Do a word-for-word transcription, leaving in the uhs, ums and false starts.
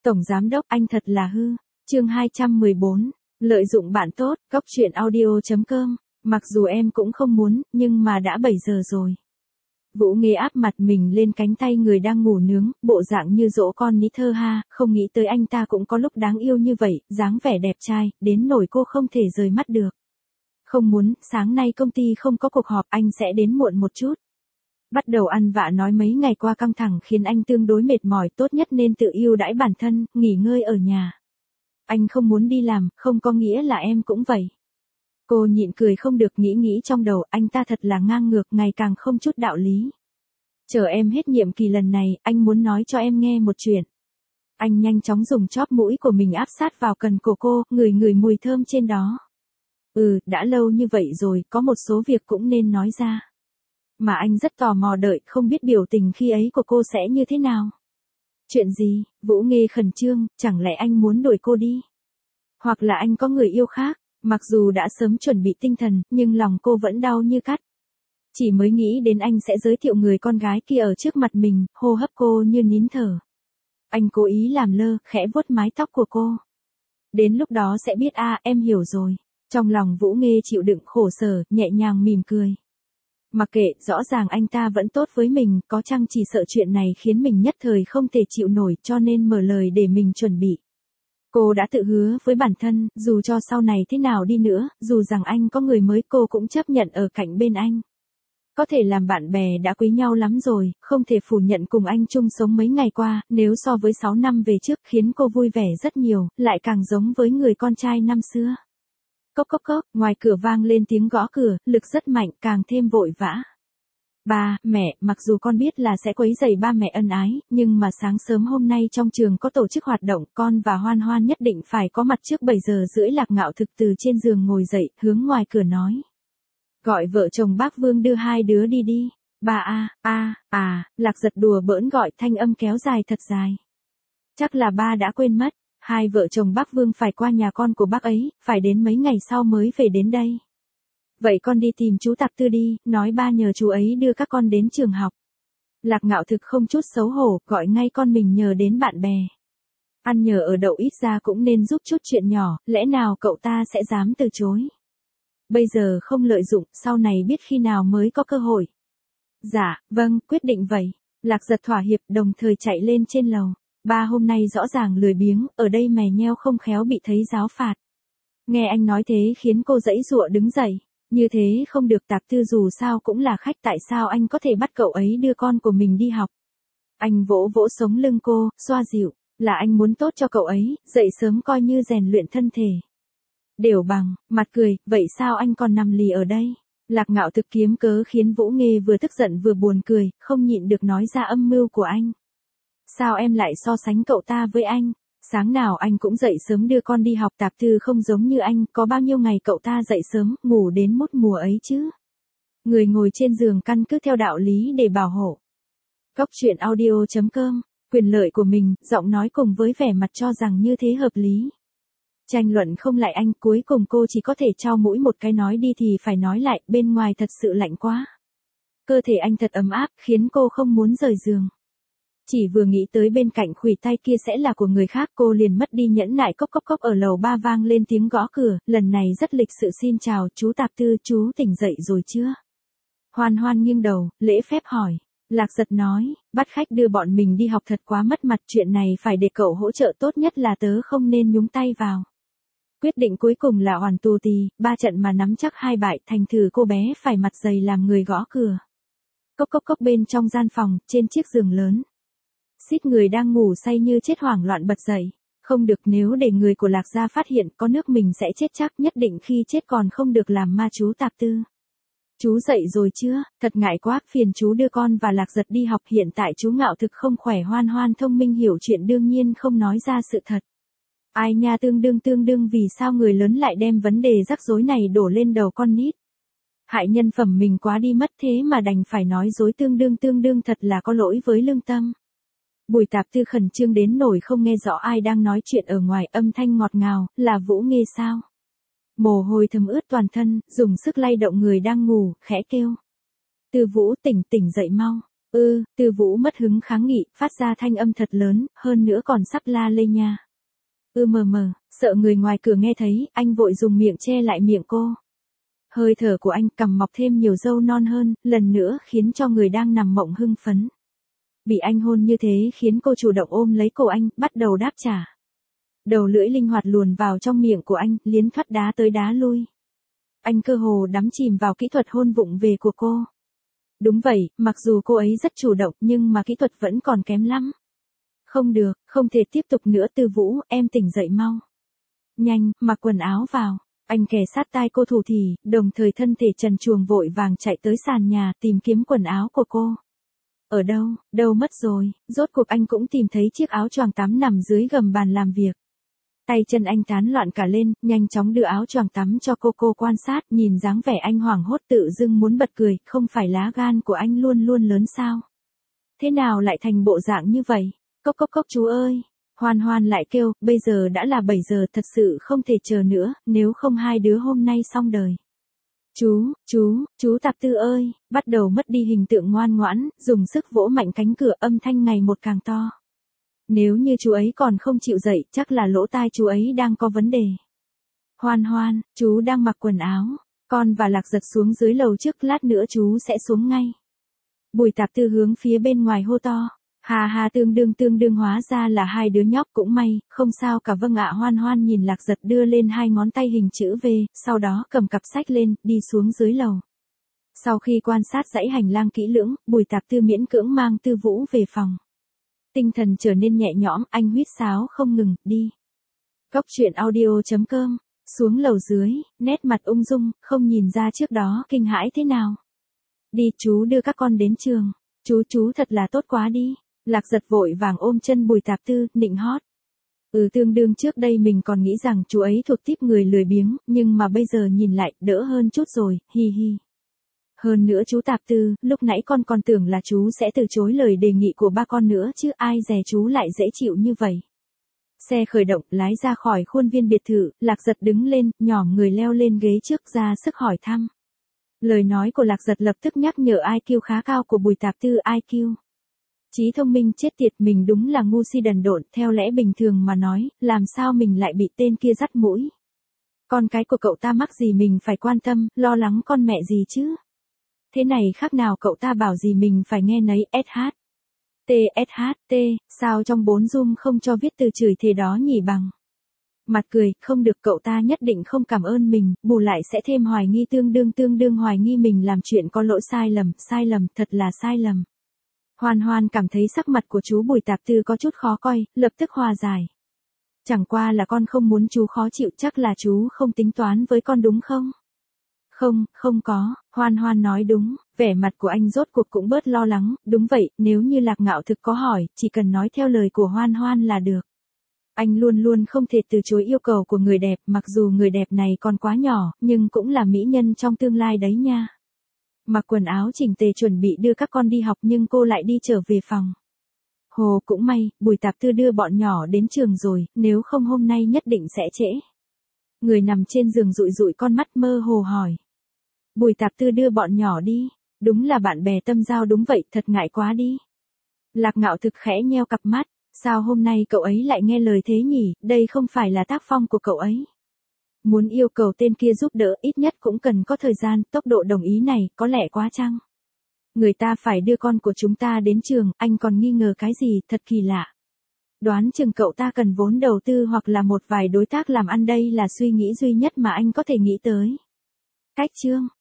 Tổng giám đốc anh thật là hư. Chương hai trăm mười bốn. Lợi dụng bạn tốt, góc truyện audio chấm com. Mặc dù em cũng không muốn, nhưng mà đã bảy giờ rồi. Vũ Nghê áp mặt mình lên cánh tay người đang ngủ nướng, bộ dạng như dỗ con ní thơ ha, không nghĩ tới anh ta cũng có lúc đáng yêu như vậy, dáng vẻ đẹp trai, đến nỗi cô không thể rời mắt được. Không muốn, sáng nay công ty không có cuộc họp, anh sẽ đến muộn một chút. Bắt đầu ăn vạ nói mấy ngày qua căng thẳng khiến anh tương đối mệt mỏi, tốt nhất nên tự yêu đãi bản thân, nghỉ ngơi ở nhà. Anh không muốn đi làm, không có nghĩa là em cũng vậy. Cô nhịn cười không được, nghĩ nghĩ trong đầu, anh ta thật là ngang ngược, ngày càng không chút đạo lý. Chờ em hết nhiệm kỳ lần này, anh muốn nói cho em nghe một chuyện. Anh nhanh chóng dùng chóp mũi của mình áp sát vào cần cổ cô, ngửi ngửi mùi thơm trên đó. Ừ, đã lâu như vậy rồi, có một số việc cũng nên nói ra. Mà anh rất tò mò đợi, không biết biểu tình khi ấy của cô sẽ như thế nào. Chuyện gì? Vũ Nghê khẩn trương, chẳng lẽ anh muốn đuổi cô đi? Hoặc là anh có người yêu khác? Mặc dù đã sớm chuẩn bị tinh thần, nhưng lòng cô vẫn đau như cắt. Chỉ mới nghĩ đến anh sẽ giới thiệu người con gái kia ở trước mặt mình, hô hấp cô như nín thở. Anh cố ý làm lơ, khẽ vuốt mái tóc của cô. Đến lúc đó sẽ biết a, à, em hiểu rồi. Trong lòng Vũ Nghê chịu đựng khổ sở, nhẹ nhàng mỉm cười. Mặc kệ, rõ ràng anh ta vẫn tốt với mình, có chăng chỉ sợ chuyện này khiến mình nhất thời không thể chịu nổi, cho nên mở lời để mình chuẩn bị. Cô đã tự hứa với bản thân, dù cho sau này thế nào đi nữa, dù rằng anh có người mới cô cũng chấp nhận ở cạnh bên anh. Có thể làm bạn bè đã quý nhau lắm rồi, không thể phủ nhận cùng anh chung sống mấy ngày qua, nếu so với sáu năm về trước khiến cô vui vẻ rất nhiều, lại càng giống với người con trai năm xưa. Cốc cốc cốc, ngoài cửa vang lên tiếng gõ cửa, lực rất mạnh, càng thêm vội vã. Ba, mẹ, mặc dù con biết là sẽ quấy rầy ba mẹ ân ái, nhưng mà sáng sớm hôm nay trong trường có tổ chức hoạt động, con và Hoan Hoan nhất định phải có mặt trước bảy giờ rưỡi. Lạc Ngạo Thực từ trên giường ngồi dậy, hướng ngoài cửa nói. Gọi vợ chồng bác Vương đưa hai đứa đi đi. Ba a, a, à, Lạc Giật đùa bỡn gọi, thanh âm kéo dài thật dài. Chắc là ba đã quên mất. Hai vợ chồng bác Vương phải qua nhà con của bác ấy, phải đến mấy ngày sau mới về đến đây. Vậy con đi tìm chú Tạc Tư đi, nói ba nhờ chú ấy đưa các con đến trường học. Lạc Ngạo Thực không chút xấu hổ, gọi ngay con mình nhờ đến bạn bè. Ăn nhờ ở đậu ít ra cũng nên giúp chút chuyện nhỏ, lẽ nào cậu ta sẽ dám từ chối. Bây giờ không lợi dụng, sau này biết khi nào mới có cơ hội. Dạ, vâng, quyết định vậy. Lạc Giật thỏa hiệp, đồng thời chạy lên trên lầu. Ba hôm nay rõ ràng lười biếng, ở đây mè nheo không khéo bị thấy giáo phạt. Nghe anh nói thế khiến cô giãy giụa đứng dậy. Như thế không được, Tạc Tư dù sao cũng là khách, tại sao anh có thể bắt cậu ấy đưa con của mình đi học. Anh vỗ vỗ sống lưng cô, xoa dịu, là anh muốn tốt cho cậu ấy, dậy sớm coi như rèn luyện thân thể. Đều bằng, mặt cười, vậy sao anh còn nằm lì ở đây? Lạc Ngạo Thực kiếm cớ khiến Vũ Nghê vừa tức giận vừa buồn cười, không nhịn được nói ra âm mưu của anh. Sao em lại so sánh cậu ta với anh? Sáng nào anh cũng dậy sớm đưa con đi học, Tạc Tư không giống như anh, có bao nhiêu ngày cậu ta dậy sớm, ngủ đến mốt mùa ấy chứ. Người ngồi trên giường căn cứ theo đạo lý để bảo hộ. Góc truyện audio chấm com, quyền lợi của mình, giọng nói cùng với vẻ mặt cho rằng như thế hợp lý. Tranh luận không lại anh, cuối cùng cô chỉ có thể trao mũi một cái, nói đi thì phải nói lại, bên ngoài thật sự lạnh quá. Cơ thể anh thật ấm áp, khiến cô không muốn rời giường. Chỉ vừa nghĩ tới bên cạnh khuỷu tay kia sẽ là của người khác, cô liền mất đi nhẫn nại. Cốc cốc cốc, ở lầu ba vang lên tiếng gõ cửa, lần này rất lịch sự. Xin chào, chú Tạc Tư, chú tỉnh dậy rồi chưa? Hoan Hoan nghiêng đầu, lễ phép hỏi. Lạc Giật nói, bắt khách đưa bọn mình đi học thật quá mất mặt, chuyện này phải để cậu hỗ trợ, tốt nhất là tớ không nên nhúng tay vào. Quyết định cuối cùng là hoàn tù tì, ba trận mà nắm chắc hai bại, thành thử cô bé phải mặt dày làm người gõ cửa. Cốc cốc cốc, bên trong gian phòng, trên chiếc giường lớn. Xít người đang ngủ say như chết hoảng loạn bật dậy. Không được, nếu để người của Lạc gia phát hiện, có nước mình sẽ chết chắc, nhất định khi chết còn không được làm ma. Chú Tạc Tư. Chú dậy rồi chưa? Thật ngại quá, phiền chú đưa con và Lạc Giật đi học, hiện tại chú Ngạo Thực không khỏe. Hoan Hoan thông minh hiểu chuyện đương nhiên không nói ra sự thật. Ai nha, tương đương tương đương, vì sao người lớn lại đem vấn đề rắc rối này đổ lên đầu con nít? Hại nhân phẩm mình quá đi mất, thế mà đành phải nói dối tương đương tương đương, thật là có lỗi với lương tâm. Bùi Tạp Tư khẩn trương đến nổi không nghe rõ ai đang nói chuyện ở ngoài, âm thanh ngọt ngào, là Vũ Nghê sao? Mồ hôi thấm ướt toàn thân, dùng sức lay động người đang ngủ, khẽ kêu. Tư Vũ, tỉnh tỉnh dậy mau. Ư, Tư Vũ mất hứng kháng nghị, phát ra thanh âm thật lớn, hơn nữa còn sắp la lên nha. Ư mờ mờ, sợ người ngoài cửa nghe thấy, anh vội dùng miệng che lại miệng cô. Hơi thở của anh cằm mọc thêm nhiều râu non hơn, lần nữa khiến cho người đang nằm mộng hưng phấn. Bị anh hôn như thế khiến cô chủ động ôm lấy cổ anh, bắt đầu đáp trả. Đầu lưỡi linh hoạt luồn vào trong miệng của anh, liến thoát đá tới đá lui. Anh cơ hồ đắm chìm vào kỹ thuật hôn vụng về của cô. Đúng vậy, mặc dù cô ấy rất chủ động nhưng mà kỹ thuật vẫn còn kém lắm. Không được, không thể tiếp tục nữa Tư Vũ, em tỉnh dậy mau. Nhanh, mặc quần áo vào. Anh kề sát tai cô thủ thỉ, đồng thời thân thể trần truồng vội vàng chạy tới sàn nhà tìm kiếm quần áo của cô. Ở đâu, đâu mất rồi, rốt cuộc anh cũng tìm thấy chiếc áo choàng tắm nằm dưới gầm bàn làm việc. Tay chân anh tán loạn cả lên, nhanh chóng đưa áo choàng tắm cho cô cô quan sát, nhìn dáng vẻ anh hoảng hốt tự dưng muốn bật cười, không phải lá gan của anh luôn luôn lớn sao? Thế nào lại thành bộ dạng như vậy? Cốc cốc cốc chú ơi! Hoan Hoan lại kêu, bây giờ đã là bảy giờ thật sự không thể chờ nữa, nếu không hai đứa hôm nay xong đời. Chú, chú, chú Tạp Tư ơi, bắt đầu mất đi hình tượng ngoan ngoãn, dùng sức vỗ mạnh cánh cửa âm thanh ngày một càng to. Nếu như chú ấy còn không chịu dậy, chắc là lỗ tai chú ấy đang có vấn đề. Hoan Hoan, chú đang mặc quần áo, con và Lạc Giật xuống dưới lầu trước, lát nữa chú sẽ xuống ngay. Bùi Tạp Tư hướng phía bên ngoài hô to. Hà hà tương đương tương đương hóa ra là hai đứa nhóc cũng may, không sao cả vâng ạ. Hoan Hoan nhìn Lạc Giật đưa lên hai ngón tay hình chữ V, sau đó cầm cặp sách lên, đi xuống dưới lầu. Sau khi quan sát dãy hành lang kỹ lưỡng, Bùi Tạp Tư miễn cưỡng mang Tư Vũ về phòng. Tinh thần trở nên nhẹ nhõm, anh huýt sáo không ngừng, đi. Cốc truyện audio chấm com, xuống lầu dưới, nét mặt ung dung, không nhìn ra trước đó kinh hãi thế nào. Đi, chú đưa các con đến trường, chú chú thật là tốt quá đi. Lạc Giật vội vàng ôm chân Bùi Tạp Tư, nịnh hót. Ừ tương đương trước đây mình còn nghĩ rằng chú ấy thuộc típ người lười biếng, nhưng mà bây giờ nhìn lại, đỡ hơn chút rồi, hi hi. Hơn nữa chú Tạp Tư, lúc nãy con còn tưởng là chú sẽ từ chối lời đề nghị của ba con nữa chứ ai dè chú lại dễ chịu như vậy. Xe khởi động, lái ra khỏi khuôn viên biệt thự, Lạc Giật đứng lên, nhỏm người leo lên ghế trước ra sức hỏi thăm. Lời nói của Lạc Giật lập tức nhắc nhở i kiu khá cao của Bùi Tạp Tư. i kiu Trí thông minh chết tiệt, mình đúng là ngu si đần độn, theo lẽ bình thường mà nói, làm sao mình lại bị tên kia dắt mũi. Con cái của cậu ta mắc gì mình phải quan tâm, lo lắng con mẹ gì chứ. Thế này khác nào cậu ta bảo gì mình phải nghe nấy. ét hát tê ét hát tê, sao trong bốn zoom không cho viết từ chửi thề đó nhỉ bằng. Mặt cười, không được, cậu ta nhất định không cảm ơn mình, bù lại sẽ thêm hoài nghi, tương đương tương đương hoài nghi mình làm chuyện có lỗi, sai lầm, sai lầm, thật là sai lầm. Hoan Hoan cảm thấy sắc mặt của chú Bùi Tạp Tư có chút khó coi, lập tức hòa giải. Chẳng qua là con không muốn chú khó chịu, chắc là chú không tính toán với con đúng không? Không, không có, Hoan Hoan nói đúng, vẻ mặt của anh rốt cuộc cũng bớt lo lắng, đúng vậy, nếu như Lạc Ngạo Thực có hỏi, chỉ cần nói theo lời của Hoan Hoan là được. Anh luôn luôn không thể từ chối yêu cầu của người đẹp, mặc dù người đẹp này còn quá nhỏ, nhưng cũng là mỹ nhân trong tương lai đấy nha. Mặc quần áo chỉnh tề chuẩn bị đưa các con đi học nhưng cô lại đi trở về phòng. Hồ cũng may, Bùi Tạp Tư đưa bọn nhỏ đến trường rồi, nếu không hôm nay nhất định sẽ trễ. Người nằm trên giường dụi dụi con mắt mơ hồ hỏi. Bùi Tạp Tư đưa bọn nhỏ đi, đúng là bạn bè tâm giao, đúng vậy, thật ngại quá đi. Lạc Ngạo Thực khẽ nheo cặp mắt, sao hôm nay cậu ấy lại nghe lời thế nhỉ, đây không phải là tác phong của cậu ấy. Muốn yêu cầu tên kia giúp đỡ ít nhất cũng cần có thời gian, tốc độ đồng ý này có lẽ quá chăng. Người ta phải đưa con của chúng ta đến trường, anh còn nghi ngờ cái gì, thật kỳ lạ. Đoán chừng cậu ta cần vốn đầu tư hoặc là một vài đối tác làm ăn, đây là suy nghĩ duy nhất mà anh có thể nghĩ tới. Cách chương